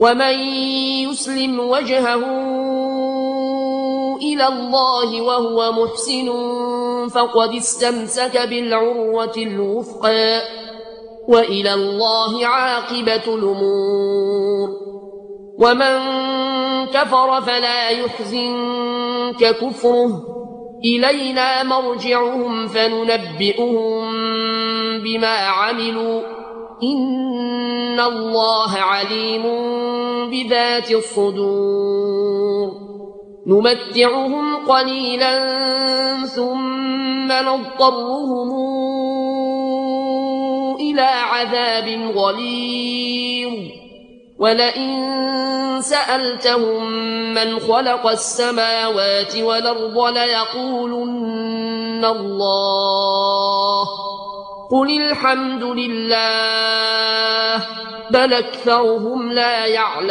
ومن يسلم وجهه إلى الله وهو محسن فقد استمسك بالعروة الوثقى وإلى الله عاقبة الأمور ومن كفر فلا يحزنك كفره إلينا مرجعهم فننبئهم بما عملوا إن الله عليم بذات الصدور نمتعهم قليلا ثم نضطرهم إلى عذاب غليظ ولئن سألتهم من خلق السماوات والأرض ليقولن الله قل الحمد لله بل أكثرهم لا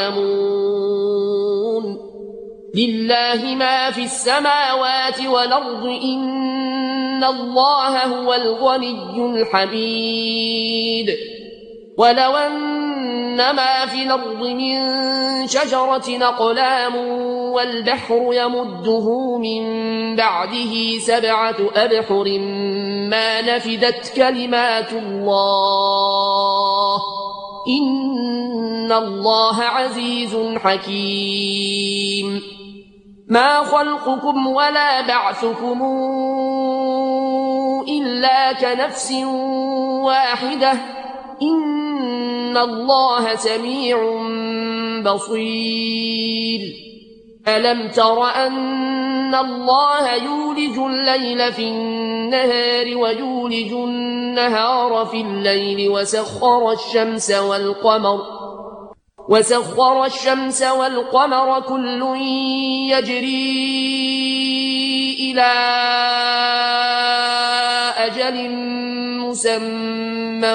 يعلمون لله ما في السماوات والأرض إن الله هو الغني الحميد ولو أن ما في الأرض من شجرة أقلام والبحر يمده من بعده 7 أبحر ما نفدت كلمات الله إن الله عزيز حكيم ما خلقكم ولا بعثكم إلا كنفس واحدة إن الله سميع بصير ألم تر أن الله يولج الليل في النهار ويولج النهار في الليل وسخر الشمس والقمر كل يجري إلى أجل مسمى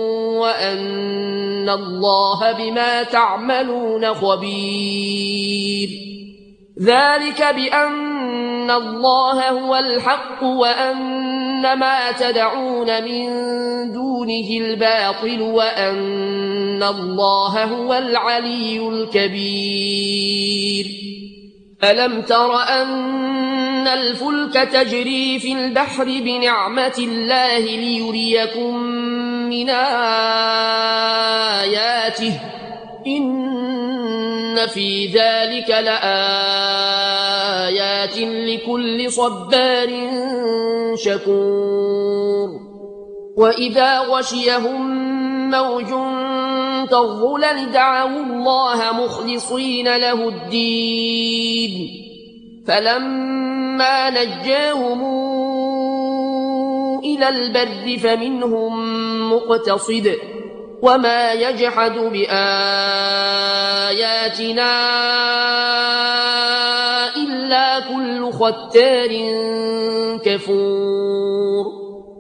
وأن الله بما تعملون خبير ذلك بأن الله هو الحق وأن ما تدعون من دونه الباطل وأن الله هو العلي الكبير ألم تر أن الفلك تجري في البحر بنعمة الله ليريكم من آياته إن في ذلك لآيات لكل صبار شكور وإذا غشيهم موج كالظلل دعوا الله مخلصين له الدين فلما نجاهم إلى البر فمنهم مقتصد وما يجحد بآياتنا إلا كل ختار كفور